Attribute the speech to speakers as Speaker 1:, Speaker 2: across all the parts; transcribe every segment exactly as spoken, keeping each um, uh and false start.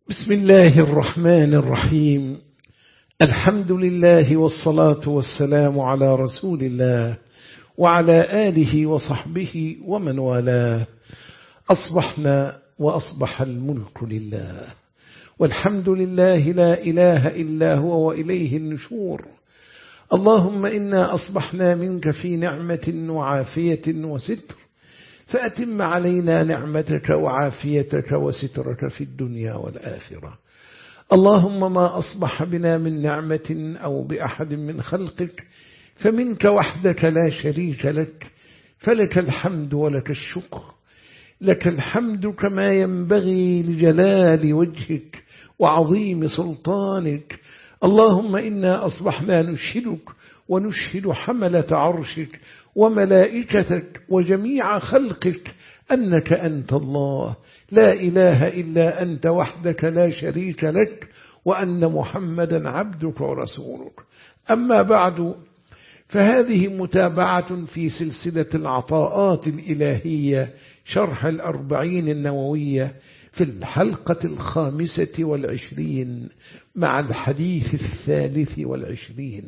Speaker 1: بسم الله الرحمن الرحيم. الحمد لله والصلاة والسلام على رسول الله وعلى آله وصحبه ومن والاه. أصبحنا وأصبح الملك لله، والحمد لله لا إله إلا هو وإليه النشور. اللهم إنا أصبحنا منك في نعمة وعافية وستر، فأتم علينا نعمتك وعافيتك وسترك في الدنيا والآخرة. اللهم ما أصبح بنا من نعمة أو بأحد من خلقك فمنك وحدك لا شريك لك، فلك الحمد ولك الشكر. لك الحمد كما ينبغي لجلال وجهك وعظيم سلطانك. اللهم إنا أصبحنا نشهدك ونشهد حملة عرشك وملائكتك وجميع خلقك أنك أنت الله لا إله إلا أنت وحدك لا شريك لك، وأن محمدا عبدك ورسولك. أما بعد، فهذه متابعة في سلسلة العطاءات الإلهية شرح الأربعين النووية في الحلقة الخامسة والعشرين مع الحديث الثالث والعشرين.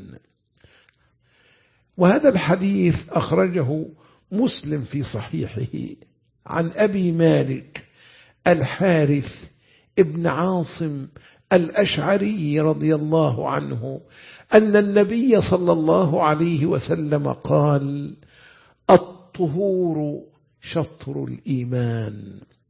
Speaker 1: وهذا الحديث أخرجه مسلم في صحيحه عن أبي مالك الحارث ابن عاصم الأشعري رضي الله عنه أن النبي صلى الله عليه وسلم قال: الطهور شطر الإيمان،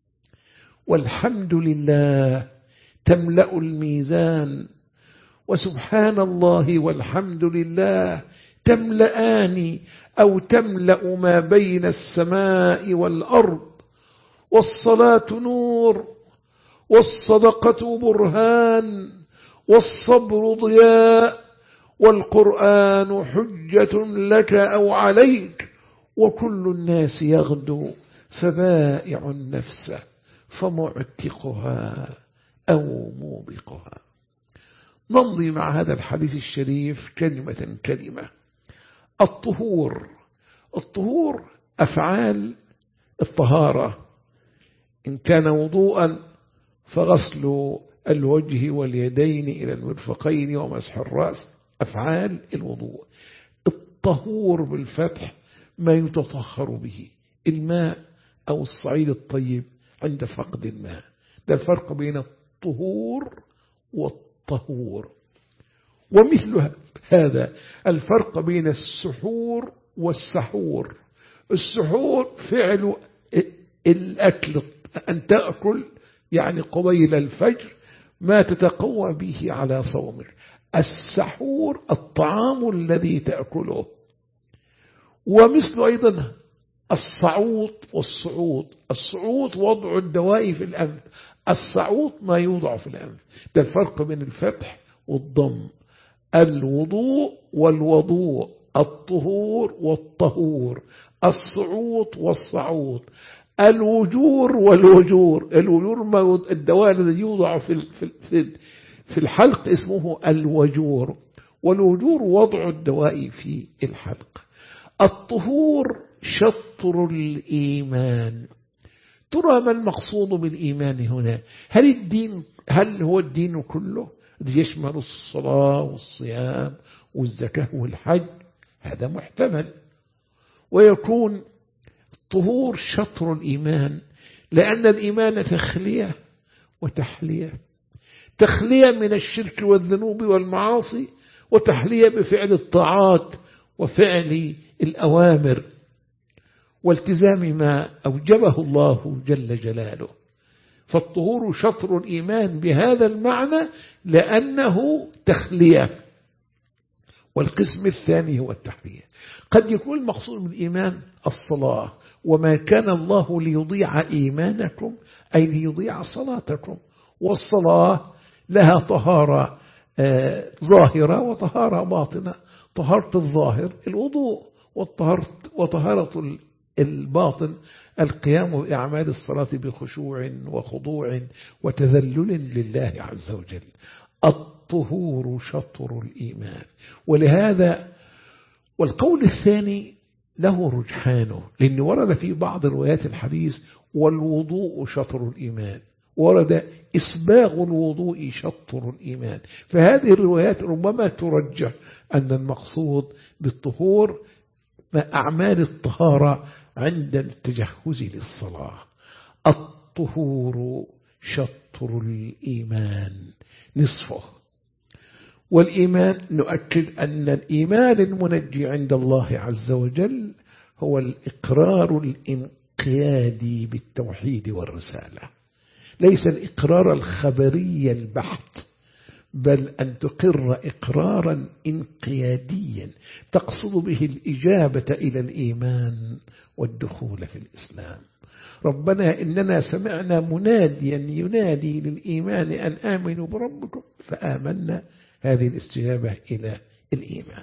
Speaker 1: والحمد لله تملأ الميزان، وسبحان الله والحمد لله تملأان أو تملأ ما بين السماء والأرض، والصلاة نور، والصدقة برهان، والصبر ضياء، والقرآن حجة لك أو عليك، وكل الناس يغدو فبائع نفسه فمعتقها أو موبقها. نمضي مع هذا الحديث الشريف كلمة كلمة. الطهور الطهور أفعال الطهارة، إن كان وضوءا فغسل الوجه واليدين إلى المرفقين ومسح الرأس، أفعال الوضوء. الطهور بالفتح ما يتطهر به، الماء أو الصعيد الطيب عند فقد الماء. ده الفرق بين الطهور والطهور. ومثل هذا الفرق بين السحور والسحور. السحور فعل الأكل، أن تأكل يعني قبيل الفجر ما تتقوى به على صومك. السحور الطعام الذي تأكله. ومثل أيضا الصعود والصعود. الصعود وضع الدواء في الأنف، الصعود ما يوضع في الأنف. ده الفرق بين الفتح والضم. الوضوء والوضوء، الطهور والطهور، الصعود والصعود، الوجور والوجور. الوجور ما الدواء الذي يوضع في في في الحلق اسمه الوجور، والوجور وضع الدواء في الحلق. الطهور شطر الإيمان. ترى ما المقصود بالإيمان هنا؟ هل الدين هل هو الدين كله يشمل الصلاة والصيام والزكاة والحج؟ هذا محتمل. ويكون الطهور شطر الإيمان، لأن الإيمان تخلية وتحلية. تخلية من الشرك والذنوب والمعاصي، وتحلية بفعل الطاعات وفعل الأوامر والتزام ما أوجبه الله جل جلاله. فالطهور شطر الإيمان بهذا المعنى لأنه تخلية. والقسم الثاني هو التحلية. قد يكون المقصود بالإيمان الصلاة، وما كان الله ليضيع إيمانكم أي ليضيع صلاتكم. والصلاة لها طهارة آه ظاهرة وطهارة باطنة. طهارة الظاهر الوضوء، وطهارة الباطن القيام بأعمال الصلاة بخشوع وخضوع وتذلل لله عز وجل. الطهور شطر الإيمان. ولهذا والقول الثاني له رجحانه، لأن ورد في بعض روايات الحديث والوضوء شطر الإيمان، ورد إسباغ الوضوء شطر الإيمان. فهذه الروايات ربما ترجح أن المقصود بالطهور أعمال الطهارة عند التجهز للصلاة. الطهور شطر الإيمان نصفه. والإيمان نؤكد أن الإيمان المنجي عند الله عز وجل هو الإقرار الانقيادي بالتوحيد والرسالة، ليس الإقرار الخبري البحت، بل أن تقر إقرارا انقياديا تقصد به الإجابة إلى الإيمان والدخول في الإسلام. ربنا إننا سمعنا مناديا ينادي للإيمان أن آمنوا بربكم فآمنا، هذه الاستجابة إلى الإيمان.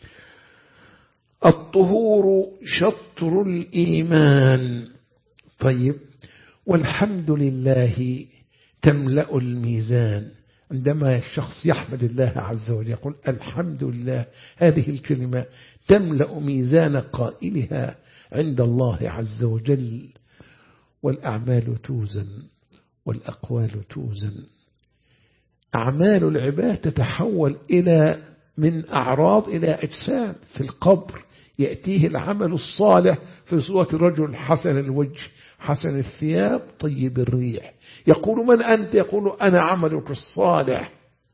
Speaker 1: الطهور شطر الإيمان. طيب، والحمد لله تملأ الميزان. عندما الشخص يحمد الله عز وجل يقول الحمد لله، هذه الكلمة تملأ ميزان قائلها عند الله عز وجل. والأعمال توزن والأقوال توزن. أعمال العباد تتحول إلى من أعراض إلى أجسام. في القبر يأتيه العمل الصالح في صورة رجل حسن الوجه حسن الثياب طيب الريح، يقول من أنت؟ يقول أنا عملك الصالح.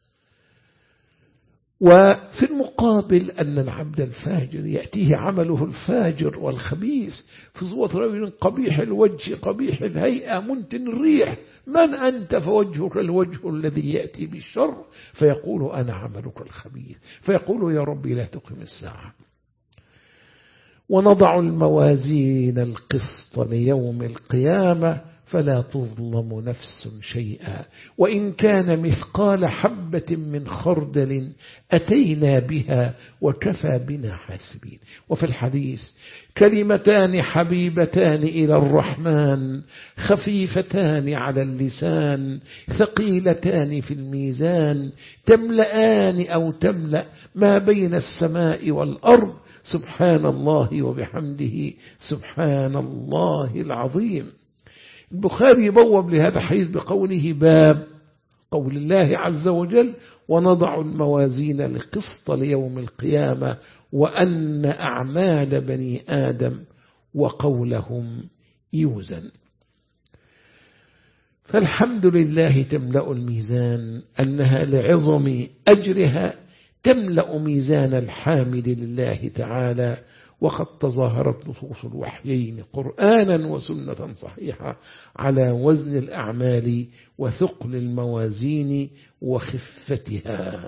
Speaker 1: وفي المقابل أن العبد الفاجر يأتيه عمله الفاجر والخبيث في صورة رجل قبيح الوجه قبيح الهيئة منتن الريح، من أنت؟ فوجهك الوجه الذي يأتي بالشر، فيقول أنا عملك الخبيث، فيقول يا ربي لا تقم الساعة. ونضع الموازين القسط ليوم القيامة فلا تظلم نفس شيئا وإن كان مثقال حبة من خردل أتينا بها وكفى بنا حاسبين. وفي الحديث كلمتان حبيبتان إلى الرحمن خفيفتان على اللسان ثقيلتان في الميزان تملأان أو تملأ ما بين السماء والأرض سبحان الله وبحمده سبحان الله العظيم. البخاري بوب لهذا الحديث بقوله باب قول الله عز وجل ونضع الموازين القسط ليوم القيامة وأن أعمال بني آدم وقولهم يوزن. فالحمد لله تملأ الميزان، أنها لعظم أجرها تملأ ميزان الحامد لله تعالى. وقد تظاهرت نصوص الوحيين قرآنا وسنة صحيحة على وزن الأعمال وثقل الموازين وخفتها.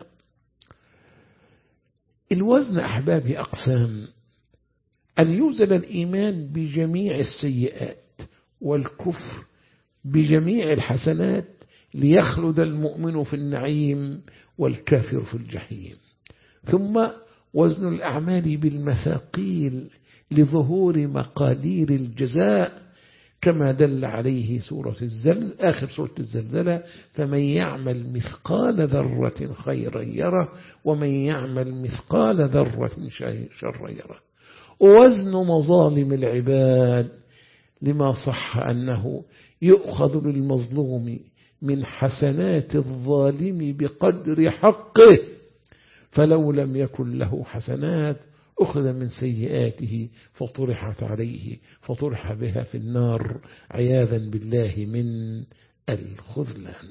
Speaker 1: الوزن أحبابي أقسام: أن يوزن الإيمان بجميع السيئات والكفر بجميع الحسنات ليخلد المؤمن في النعيم والكافر في الجحيم. ثم وزن الأعمال بالمثاقيل لظهور مقادير الجزاء كما دل عليه سورة الزلزلة آخر سورة الزلزلة فمن يعمل مثقال ذرة خيرا يره ومن يعمل مثقال ذرة شرا يره. ووزن مظالم العباد لما صح أنه يؤخذ للمظلوم من حسنات الظالم بقدر حقه، فلو لم يكن له حسنات أخذ من سيئاته فطرحت عليه فطرح بها في النار عياذا بالله من الخذلان.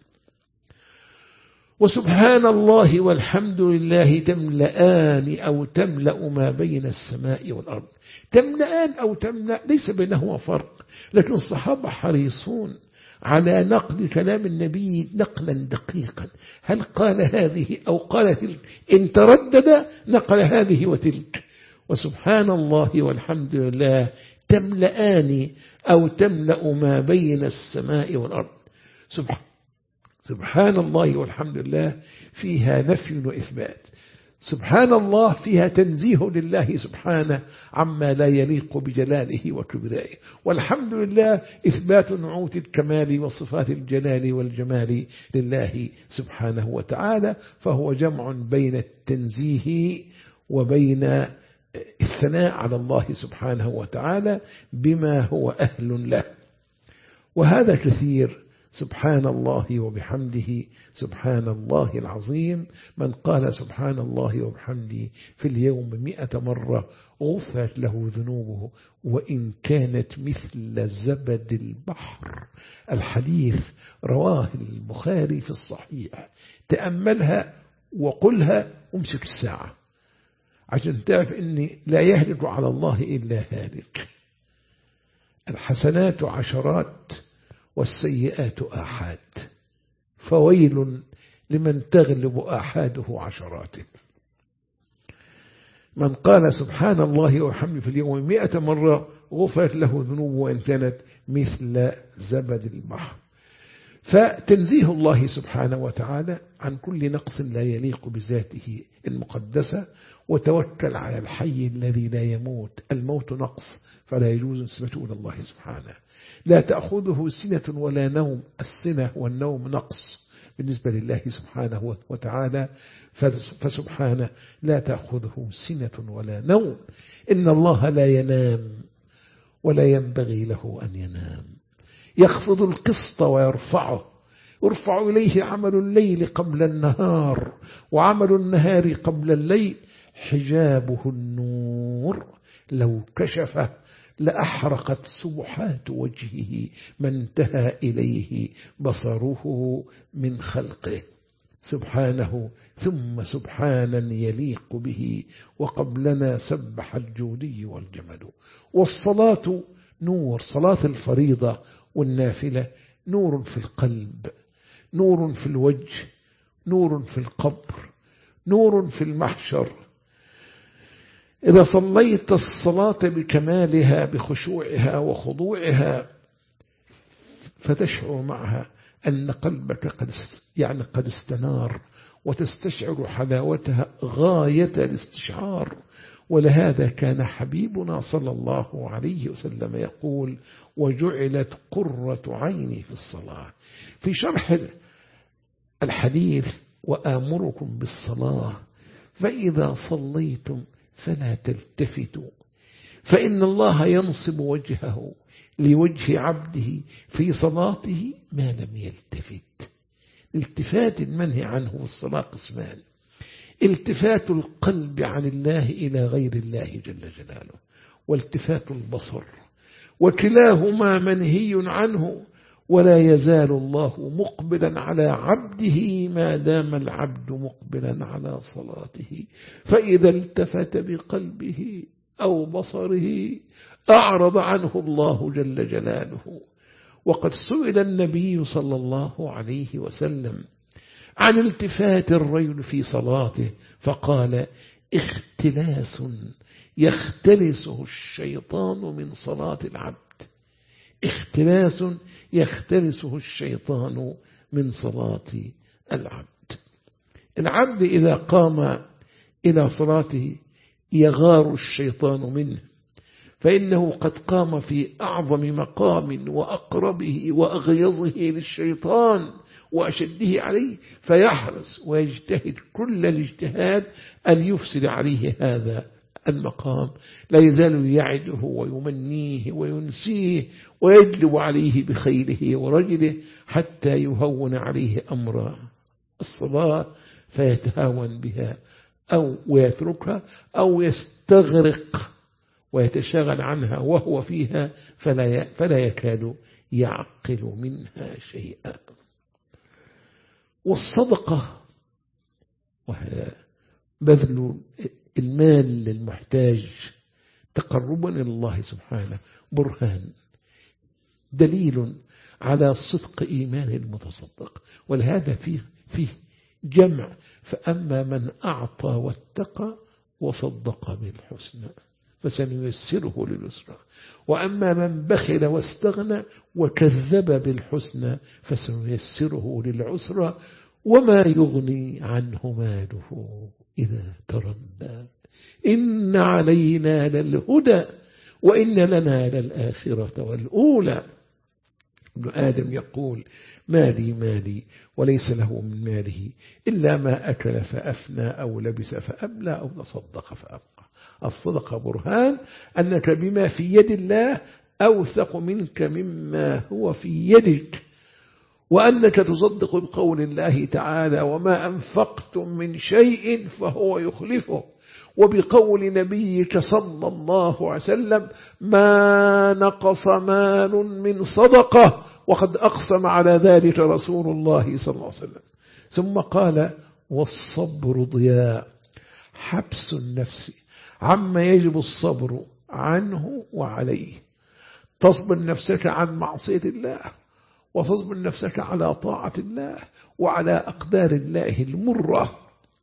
Speaker 1: وسبحان الله والحمد لله تملأان أو تملأ ما بين السماء والأرض. تملأان أو تملأ ليس بينهما فرق، لكن الصحابة حريصون على نقل كلام النبي نقلا دقيقا، هل قال هذه أو قال تلك، إن تردد نقل هذه وتلك. وسبحان الله والحمد لله تملأان أو تملأ ما بين السماء والأرض. سبحان الله والحمد لله فيها نفي وإثبات. سبحان الله فيها تنزيه لله سبحانه عما لا يليق بجلاله وكبرائه، والحمد لله إثبات نعوت الكمال وصفات الجلال والجمال لله سبحانه وتعالى. فهو جمع بين التنزيه وبين الثناء على الله سبحانه وتعالى بما هو أهل له. وهذا كثير. سبحان الله وبحمده سبحان الله العظيم. من قال سبحان الله وبحمده في اليوم مئة مرة غفرت له ذنوبه وإن كانت مثل زبد البحر. الحديث رواه البخاري في الصحيح. تأملها وقلها وامسك الساعة عشان تعرف أن لا يهلك على الله إلا هالك. الحسنات عشرات والسيئات آحاد، فويل لمن تغلب آحاده عشراته. من قال سبحان الله وبحمده في اليوم مئة مرة غفرت له ذنوبه وإن كانت مثل زبد البحر. فتنزيه الله سبحانه وتعالى عن كل نقص لا يليق بذاته المقدسة، وتوكل على الحي الذي لا يموت. الموت نقص فلا يجوز نسبته إلى الله سبحانه. لا تأخذه سنة ولا نوم. السنة والنوم نقص بالنسبة لله سبحانه وتعالى، فسبحانه لا تأخذه سنة ولا نوم. إن الله لا ينام ولا ينبغي له أن ينام. يخفض القسط ويرفعه. يرفع إليه عمل الليل قبل النهار وعمل النهار قبل الليل. حجابه النور لو كشفه لأحرقت سبحات وجهه ما انتهى إليه بصره من خلقه. سبحانه ثم سبحانا يليق به. وقبلنا سبح الجودي والجمل. والصلاة نور. صلاة الفريضة والنافلة نور في القلب، نور في الوجه، نور في القبر، نور في المحشر. إذا صليت الصلاة بكمالها بخشوعها وخضوعها فتشعر معها أن قلبك قد يعني قد استنار، وتستشعر حلاوتها غاية الاستشعار. ولهذا كان حبيبنا صلى الله عليه وسلم يقول: وجعلت قرة عيني في الصلاة. في شرح الحديث: وآمركم بالصلاة فإذا صليتم فلا تلتفتوا، فإن الله ينصب وجهه لوجه عبده في صلاته ما لم يلتفت. التفات المنهي عنه في الصلاة قسمان: التفات القلب عن الله إلى غير الله جل جلاله، والتفات البصر، وكلاهما منهي عنه. ولا يزال الله مقبلا على عبده ما دام العبد مقبلا على صلاته، فإذا التفت بقلبه أو بصره أعرض عنه الله جل جلاله. وقد سئل النبي صلى الله عليه وسلم عن التفات الرجل في صلاته فقال: اختلاس يختلسه الشيطان من صلاة العبد. اختلاس يختلسه الشيطان من صلاة العبد. العبد إذا قام إلى صلاته يغار الشيطان منه، فإنه قد قام في أعظم مقام وأقربه وأغيظه للشيطان وأشده عليه، فيحرص ويجتهد كل الاجتهاد أن يفسد عليه هذا المقام. لا يزال يعده ويمنيه وينسيه ويجلب عليه بخيله ورجله حتى يهون عليه أمر الصلاة فيتهاون بها أو ويتركها أو يستغرق ويتشاغل عنها وهو فيها فلا فلا يكاد يعقل منها شيئا. والصدقة وهذا بذل المال للمحتاج تقربا إلى الله سبحانه برهان دليل على صدق إيمان المتصدق. ولهذا فيه, فيه جمع: فأما من أعطى واتقى وصدق بالحسنى فسنيسره لليسرى، وأما من بخل واستغنى وكذب بالحسنى فسنيسره للعسرى، وما يغني عنه ماله إذا تردى. إن علينا للهدى وإن لنا للآخرة والأولى. ابن آدم يقول: مالي مالي، وليس له من ماله إلا ما أكل فأفنى أو لبس فأبلى أو تصدق فأبقى. الصدقة برهان أنك بما في يد الله أوثق منك مما هو في يدك. وأنك تصدق بقول الله تعالى وما أنفقتم من شيء فهو يخلفه، وبقول نبيك صلى الله عليه وسلم ما نقص مال من صدقة، وقد أقسم على ذلك رسول الله صلى الله عليه وسلم. ثم قال والصبر ضياء، حبس النفس عما يجب الصبر عنه وعليه. تصبر نفسك عن معصية الله، وتصبر نفسك على طاعة الله وعلى أقدار الله المرة.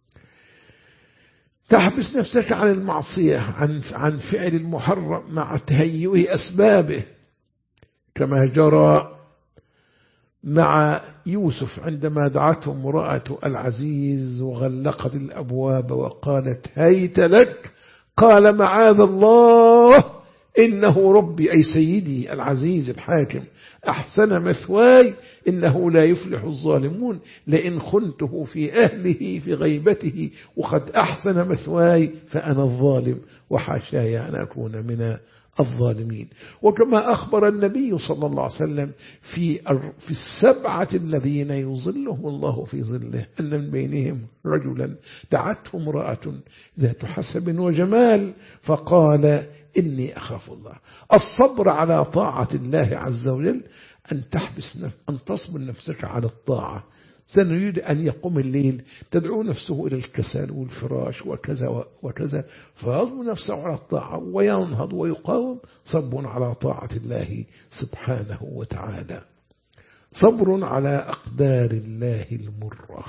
Speaker 1: تحبس نفسك عن المعصية، عن عن فعل المحرم مع تهيئ أسبابه، كما جرى مع يوسف عندما دعته امرأة العزيز وغلقت الأبواب وقالت هيت لك، قال معاذ الله إنه ربي أي سيدي العزيز الحاكم أحسن مثواي إنه لا يفلح الظالمون، لئن خنته في أهله في غيبته وقد أحسن مثواي فأنا الظالم وحاشاي أن أكون من الظالمين. وكما أخبر النبي صلى الله عليه وسلم في في السبعة الذين يظلهم الله في ظله أن من بينهم رجلا دعته امرأة ذات حسب وجمال فقال إني أخاف الله. الصبر على طاعة الله عز وجل أن تحبس نفس أن تصبر نفسك على الطاعة. سنريد أن يقوم الليل تدعو نفسه إلى الكسل والفراش وكذا وكذا، فيصبر نفسه على الطاعة وينهض ويقاوم، صبر على طاعة الله سبحانه وتعالى، صبر على أقدار الله المرة.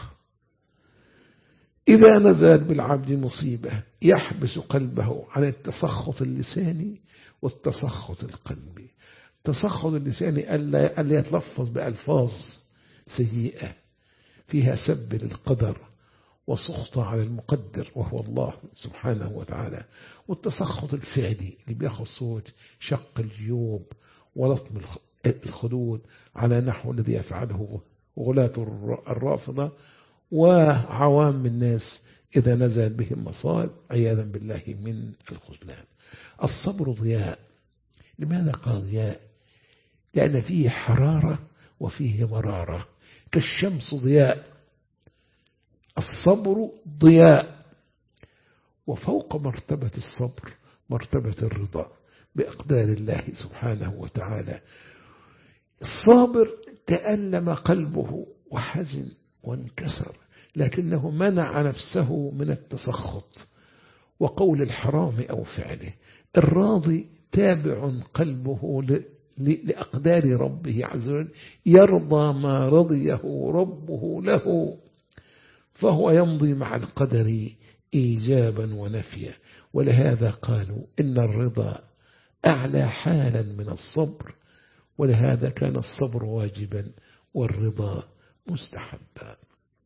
Speaker 1: إذا نزل بالعبد مصيبة يحبس قلبه عن التسخط اللساني والتسخط القلبي. التسخط اللساني ألا يتلفظ بألفاظ سيئة فيها سب للقدر وسخط على المقدر وهو الله سبحانه وتعالى، والتسخط الفعلي اللي بياخذ صوت شق الجيوب ولطم الخدود على نحو الذي يفعله غلاة الرافضة وعوام الناس إذا نزل بهم مصائب عياذا بالله من الخذلان. الصبر ضياء. لماذا قال ضياء؟ لأن فيه حرارة وفيه مرارة، كالشمس ضياء. الصبر ضياء. وفوق مرتبة الصبر مرتبة الرضا بأقدار الله سبحانه وتعالى. الصابر تألم قلبه وحزن وانكسر، لكنه منع نفسه من التسخط وقول الحرام أو فعله. الراضي تابع قلبه لأقدار ربه عز وجل، يرضى ما رضيه ربه له، فهو يمضي مع القدر إيجابا ونفيا. ولهذا قالوا إن الرضا أعلى حالا من الصبر، ولهذا كان الصبر واجبا والرضا مستحبا.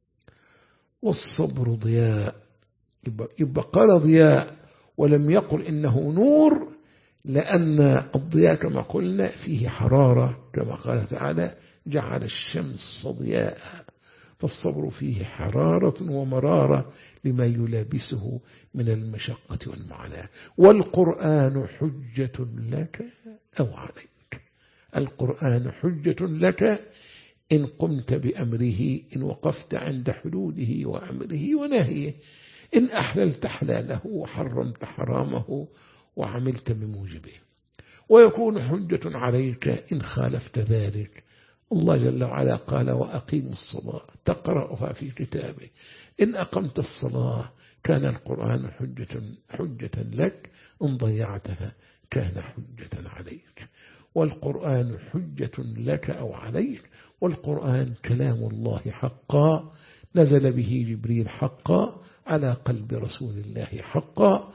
Speaker 1: والصبر ضياء، يبقى قال ضياء ولم يقل إنه نور، لأن الضياء كما قلنا فيه حرارة، كما قال تعالى جعل الشمس ضياء، فالصبر فيه حرارة ومرارة لما يلابسه من المشقة والمعاناة. والقرآن حجة لك أو عليك. القرآن حجة لك إن قمت بأمره، إن وقفت عند حدوده وأمره ونهيه، إن أحللت حلاله وحرمت حرامه وعملت بموجبه. ويكون حجة عليك إن خالفت ذلك. الله جل وعلا قال وأقيموا الصلاة تقرأها في كتابه، إن أقمت الصلاة كان القرآن حجة, حجة لك، إن ضيعتها كان حجة عليك. والقرآن حجة لك أو عليك. والقرآن كلام الله حقا، نزل به جبريل حقا على قلب رسول الله حقا،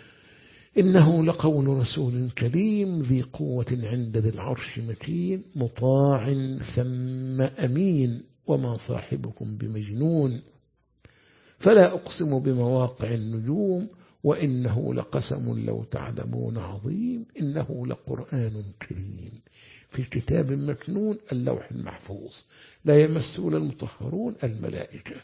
Speaker 1: إنه لقول رسول كريم ذي قوة عند ذي العرش مكين مطاع ثم أمين وما صاحبكم بمجنون. فلا أقسم بمواقع النجوم وإنه لقسم لو تعلمون عظيم إنه لقرآن كريم في كتاب مكنون اللوح المحفوظ لا يمسه إلا المطهرون الملائكة.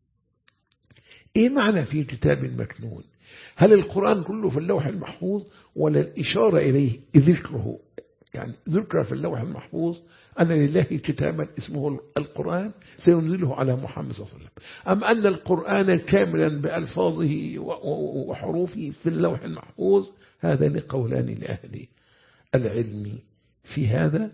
Speaker 1: إيه معنى في كتاب مكنون؟ هل القرآن كله في اللوح المحفوظ ولا الإشارة إليه ذكره يعني ذكر في اللوح المحفوظ أن لله كتابا اسمه القرآن سينزله على محمد صلى الله عليه وسلم. أم أن القرآن كاملا بألفاظه وحروفه في اللوح المحفوظ، هذان قولان لأهل العلم في هذا.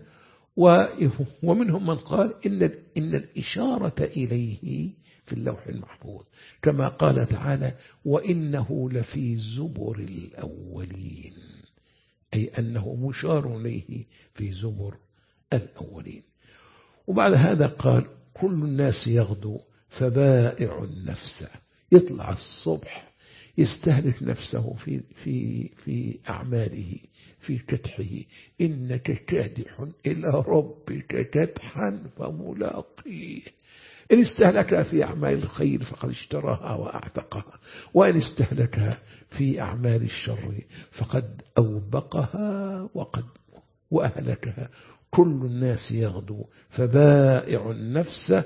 Speaker 1: ومنهم من قال إن إن الإشارة إليه في اللوح المحفوظ، كما قال تعالى وإنه لفي زبر الأولين، أي أنه مشار إليه في زبر الأولين. وبعد هذا قال كل الناس يغدو فبائع النفس، يطلع الصبح يستهلك نفسه في في في أعماله في كدحه، إنك كادح إلى ربك كدحا فملاقيه. إن استهلكها في أعمال الخير فقد اشتراها وأعتقها، وإن استهلكها في أعمال الشر فقد أوبقها وقد وأهلكها. كل الناس يغدو فبائع النفس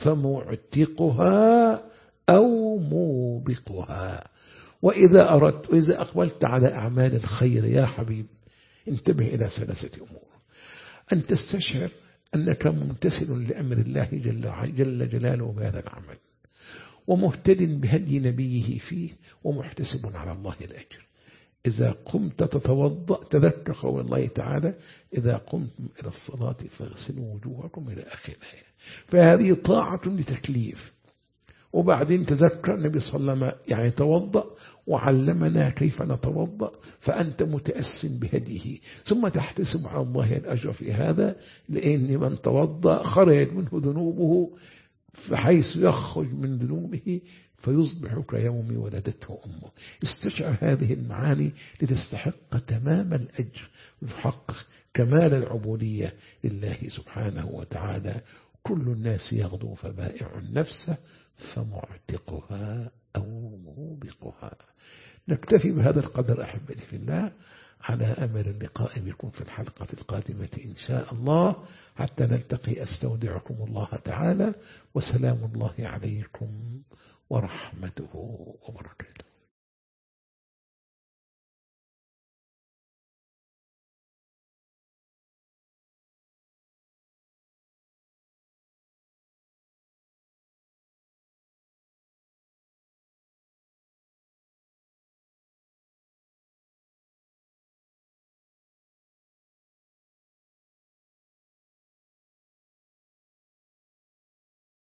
Speaker 1: فمعتقها أو موبقها. وإذا أردت وإذا أقبلت على أعمال الخير يا حبيب انتبه إلى ثلاثة أمور: أن تستشعر أنك ممتثل لأمر الله جل, جل جلاله بهذا العمل، ومهتد بهدي نبيه فيه، ومحتسب على الله الأجر. إذا قمت تتوضأ تذكر قول الله تعالى إذا قمتم إلى الصلاة فاغسلوا وجوهكم إلى آخر الآية. فهذه طاعة لتكليف. وبعدين تذكر النبي صلى الله عليه وسلم يعني توضأ وعلمنا كيف نتوضأ، فأنت متأس بهديه، ثم تحتسب على الله الأجر في هذا، لأن من توضأ خرجت منه ذنوبه فحيث يخرج من ذنوبه فيصبح كيوم ولدته أمه. استشعر هذه المعاني لتستحق تمام الأجر وتحقق كمال العبودية لله سبحانه وتعالى. كل الناس يغدو فبائع النفس فمعتقها أو موبقها. نكتفي بهذا القدر أحبتي في الله، على أمل اللقاء بكم في الحلقة القادمة إن شاء الله. حتى نلتقي أستودعكم الله تعالى، وسلام الله عليكم ورحمته وبركاته.